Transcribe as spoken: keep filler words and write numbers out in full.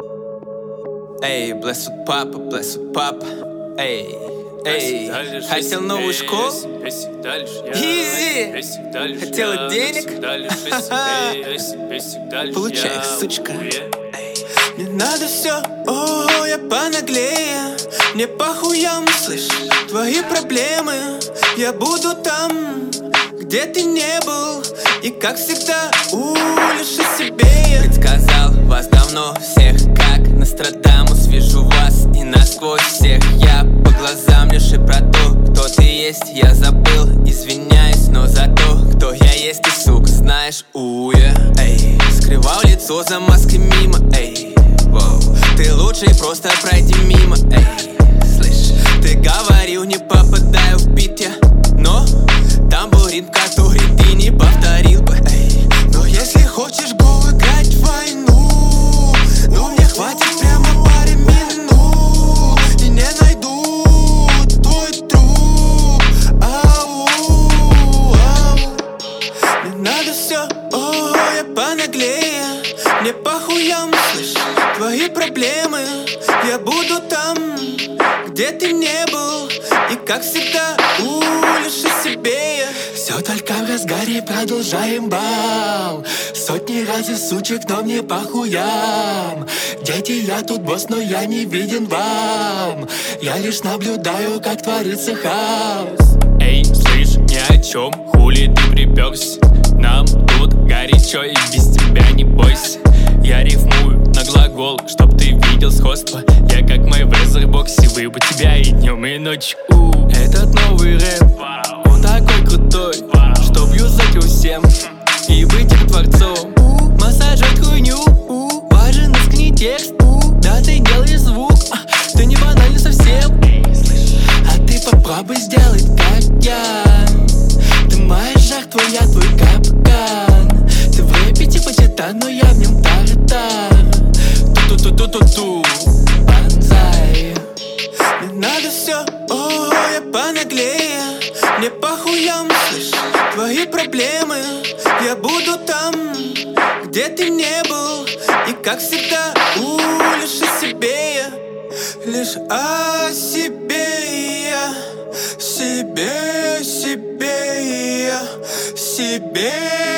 Эй, bless with папа, bless with папа. Эй, эй, хотел новую школу? Изи! Хотела денег? Получай, сучка. Мне надо все, о, я понаглее. Мне похуям, слышь, твои проблемы. Я буду там, где ты не был. И как всегда, у, лишь о себе я предсказал вас давно всех, как Нострадамус. Вижу вас и насквозь всех. Я по глазам лишь и про то, кто ты есть. Я забыл, извиняюсь, но за то, кто я есть. Ты, сука, знаешь, уя, эй. Скрывал лицо за маской мимо, эй. Воу. Ты лучший, просто пройди мимо, эй. Слышь, ты говорил, не попадаю в бит я, но тамбурин, который ты не повторил бы, эй. Но если хочешь го играть в войну, ну мне хватит прямо пары минут. И не найду твой труп, ау, ау. Мне надо все, о, я понаглее. Мне похуям, слышь, твои проблемы. Я буду там, где ты не был. И как всегда, у, лишь о себе я. Все только в разгаре, продолжаем бал. Сотни раз из сучек, но мне похуям. Дети, я тут босс, но я не виден вам. Я лишь наблюдаю, как творится хаос. Эй, слышь, ни о чем, хули ты припёрся. Нам тут горячо и без тебя не бойся. Я рифмую на глагол, чтоб ты видел сходство. Я как мой в Razer-боксе, выебу тебя и днем, и ночью. У, этот новый рэп, он такой крутой, что юзать всем и быть их творцом. У, массажать хуйню, у, важен искренний текст. У, да ты делаешь звук, а, ты не банальный совсем. А ты попробуй сделать как я. Ты моя жертва, я твой капкан. Ты в рэпе типа титан, но я в нем тартар. Ту-ту-ту-ту-ту-ту, банзай. Мне надо все, о, я понаглее. Мне похуям, слышь, твои проблемы. Я буду там, где ты не был. И как всегда, у, лишь о себе я. Лишь о себе я. Себе, себе я. Себе